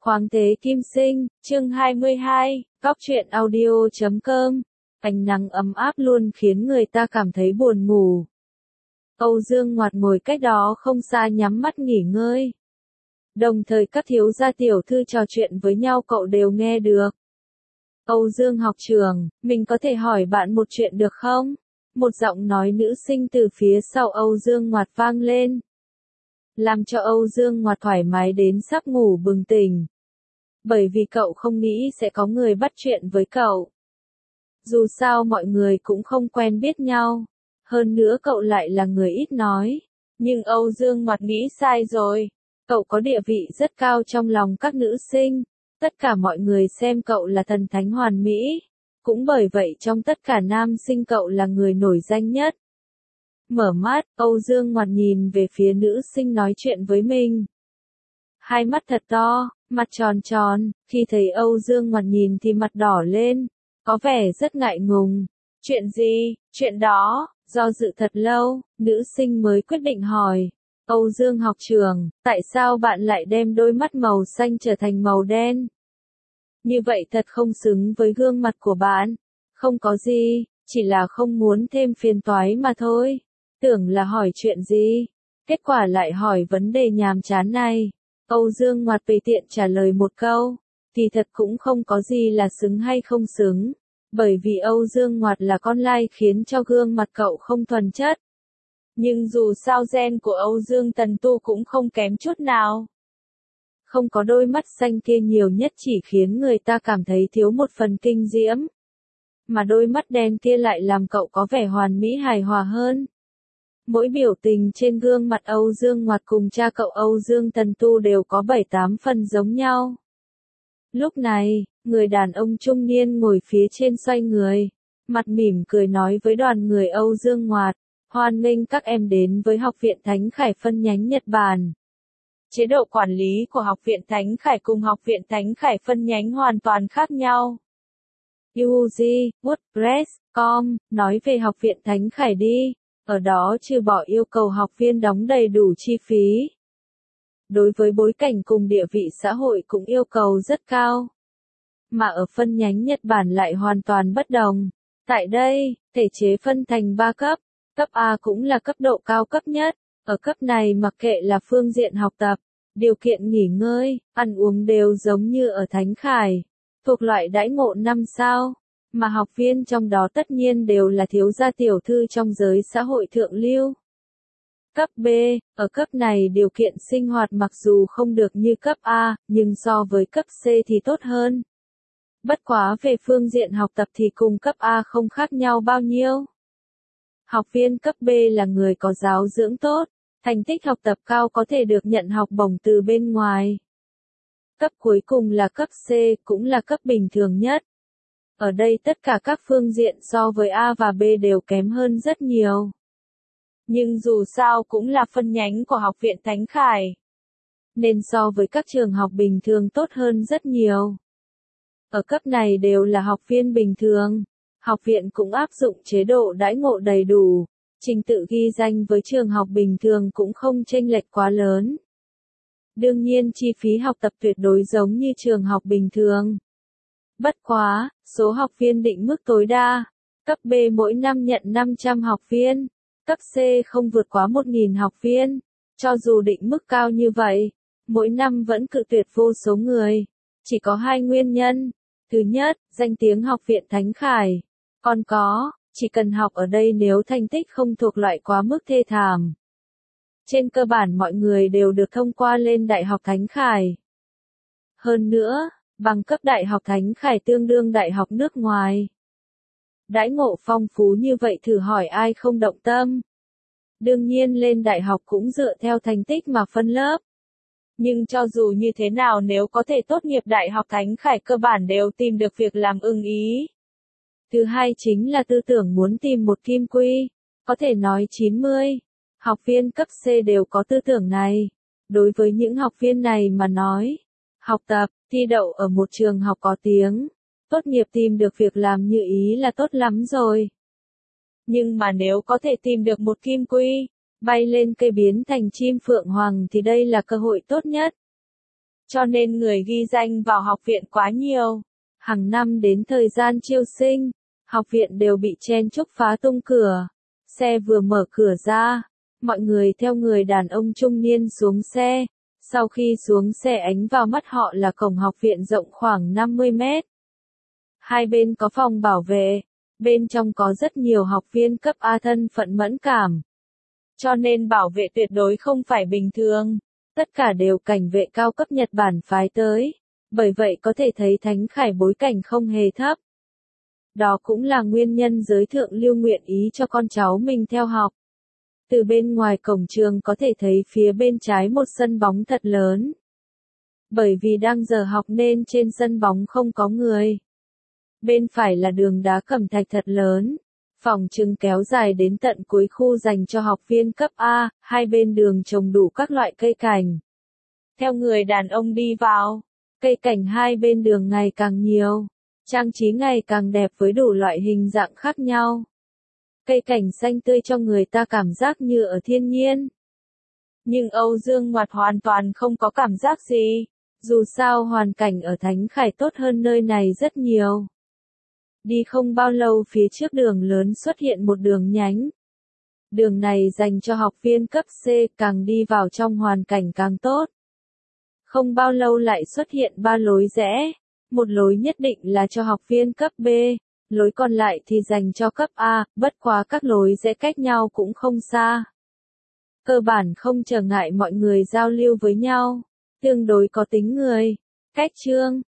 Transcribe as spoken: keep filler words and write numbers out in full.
Khoáng thế kim sinh, chương hai mươi hai, góc truyện audio chấm com. Ánh nắng ấm áp luôn khiến người ta cảm thấy buồn ngủ. Âu Dương Ngoạt ngồi cách đó không xa nhắm mắt nghỉ ngơi. Đồng thời các thiếu gia tiểu thư trò chuyện với nhau cậu đều nghe được. Âu Dương học trưởng, mình có thể hỏi bạn một chuyện được không? Một giọng nói nữ sinh từ phía sau Âu Dương Ngoạt vang lên. Làm cho Âu Dương Ngoạt thoải mái đến sắp ngủ bừng tỉnh. Bởi vì cậu không nghĩ sẽ có người bắt chuyện với cậu. Dù sao mọi người cũng không quen biết nhau. Hơn nữa cậu lại là người ít nói. Nhưng Âu Dương Ngoạt nghĩ sai rồi. Cậu có địa vị rất cao trong lòng các nữ sinh. Tất cả mọi người xem cậu là thần thánh hoàn mỹ. Cũng bởi vậy trong tất cả nam sinh cậu là người nổi danh nhất. Mở mắt, Âu Dương Ngoạt nhìn về phía nữ sinh nói chuyện với mình. Hai mắt thật to, mặt tròn tròn, khi thấy Âu Dương Ngoạt nhìn thì mặt đỏ lên, có vẻ rất ngại ngùng. Chuyện gì? Chuyện đó, do dự thật lâu, nữ sinh mới quyết định hỏi. Âu Dương học trưởng, tại sao bạn lại đem đôi mắt màu xanh trở thành màu đen? Như vậy thật không xứng với gương mặt của bạn. Không có gì, chỉ là không muốn thêm phiền toái mà thôi. Tưởng là hỏi chuyện gì? Kết quả lại hỏi vấn đề nhàm chán này. Âu Dương Ngoạt tùy tiện trả lời một câu. Thì thật cũng không có gì là xứng hay không xứng. Bởi vì Âu Dương Ngoạt là con lai khiến cho gương mặt cậu không thuần chất. Nhưng dù sao gen của Âu Dương Tần Tu cũng không kém chút nào. Không có đôi mắt xanh kia nhiều nhất chỉ khiến người ta cảm thấy thiếu một phần kinh diễm. Mà đôi mắt đen kia lại làm cậu có vẻ hoàn mỹ hài hòa hơn. Mỗi biểu tình trên gương mặt Âu Dương Ngoạt cùng cha cậu Âu Dương Tần Tu đều có bảy tám phần giống nhau. Lúc này, người đàn ông trung niên ngồi phía trên xoay người, mặt mỉm cười nói với đoàn người Âu Dương Ngoạt, hoan nghênh các em đến với Học viện Thánh Khải phân nhánh Nhật Bản. Chế độ quản lý của Học viện Thánh Khải cùng Học viện Thánh Khải phân nhánh hoàn toàn khác nhau. u giê, WordPress, com, nói về Học viện Thánh Khải đi. Ở đó trừ bỏ yêu cầu học viên đóng đầy đủ chi phí. Đối với bối cảnh cùng địa vị xã hội cũng yêu cầu rất cao. Mà ở phân nhánh Nhật Bản lại hoàn toàn bất đồng. Tại đây, thể chế phân thành ba cấp. Cấp A cũng là cấp độ cao cấp nhất. Ở cấp này mặc kệ là phương diện học tập, điều kiện nghỉ ngơi, ăn uống đều giống như ở Thánh Khải. Thuộc loại đãi ngộ năm sao. Mà học viên trong đó tất nhiên đều là thiếu gia tiểu thư trong giới xã hội thượng lưu. Cấp B, ở cấp này điều kiện sinh hoạt mặc dù không được như cấp A, nhưng so với cấp C thì tốt hơn. Bất quá về phương diện học tập thì cùng cấp A không khác nhau bao nhiêu. Học viên cấp B là người có giáo dưỡng tốt, thành tích học tập cao có thể được nhận học bổng từ bên ngoài. Cấp cuối cùng là cấp C, cũng là cấp bình thường nhất. Ở đây tất cả các phương diện so với A và B đều kém hơn rất nhiều. Nhưng dù sao cũng là phân nhánh của Học viện Thánh Khải. Nên so với các trường học bình thường tốt hơn rất nhiều. Ở cấp này đều là học viên bình thường. Học viện cũng áp dụng chế độ đãi ngộ đầy đủ. Trình tự ghi danh với trường học bình thường cũng không chênh lệch quá lớn. Đương nhiên chi phí học tập tuyệt đối giống như trường học bình thường. Bất quá, số học viên định mức tối đa. Cấp B mỗi năm nhận năm trăm học viên. Cấp C không vượt quá một nghìn học viên. Cho dù định mức cao như vậy, mỗi năm vẫn cự tuyệt vô số người. Chỉ có hai nguyên nhân. Thứ nhất, danh tiếng Học viện Thánh Khải. Còn có, chỉ cần học ở đây nếu thành tích không thuộc loại quá mức thê thảm. Trên cơ bản mọi người đều được thông qua lên Đại học Thánh Khải. Hơn nữa, bằng cấp Đại học Thánh Khải tương đương đại học nước ngoài. Đãi ngộ phong phú như vậy thử hỏi ai không động tâm. Đương nhiên lên đại học cũng dựa theo thành tích mà phân lớp. Nhưng cho dù như thế nào nếu có thể tốt nghiệp Đại học Thánh Khải cơ bản đều tìm được việc làm ưng ý. Thứ hai chính là tư tưởng muốn tìm một kim quy. Có thể nói chín mươi. Học viên cấp C đều có tư tưởng này. Đối với những học viên này mà nói. Học tập, thi đậu ở một trường học có tiếng. Tốt nghiệp tìm được việc làm như ý là tốt lắm rồi. Nhưng mà nếu có thể tìm được một kim quy, bay lên cây biến thành chim phượng hoàng thì đây là cơ hội tốt nhất. cho nên người ghi danh vào học viện quá nhiều. Hàng năm đến thời gian chiêu sinh, học viện đều bị chen chúc phá tung cửa. Xe vừa mở cửa ra, mọi người theo người đàn ông trung niên xuống xe. Sau khi xuống xe ánh vào mắt họ là cổng học viện rộng khoảng năm mươi mét. Hai bên có phòng bảo vệ, bên trong có rất nhiều học viên cấp A thân phận mẫn cảm. Cho nên bảo vệ tuyệt đối không phải bình thường. Tất cả đều cảnh vệ cao cấp Nhật Bản phái tới. Bởi vậy có thể thấy Thánh Khải bối cảnh không hề thấp. Đó cũng là nguyên nhân giới thượng lưu nguyện ý cho con cháu mình theo học. Từ bên ngoài cổng trường có thể thấy phía bên trái một sân bóng thật lớn. Bởi vì đang giờ học nên trên sân bóng không có người. Bên phải là đường đá cẩm thạch thật lớn. Phòng trưng kéo dài đến tận cuối khu dành cho học viên cấp A, hai bên đường trồng đủ các loại cây cảnh. Theo người đàn ông đi vào, cây cảnh hai bên đường ngày càng nhiều, trang trí ngày càng đẹp với đủ loại hình dạng khác nhau. Cây cảnh xanh tươi cho người ta cảm giác như ở thiên nhiên. Nhưng Âu Dương Ngoạt hoàn toàn không có cảm giác gì, dù sao hoàn cảnh ở Thánh Khải tốt hơn nơi này rất nhiều. Đi không bao lâu phía trước đường lớn xuất hiện một đường nhánh. Đường này dành cho học viên cấp C, càng đi vào trong hoàn cảnh càng tốt. Không bao lâu lại xuất hiện ba lối rẽ. Một lối nhất định là cho học viên cấp B, lối còn lại thì dành cho cấp A, bất quá các lối rẽ cách nhau cũng không xa. Cơ bản không trở ngại mọi người giao lưu với nhau, tương đối có tính người. Cách chương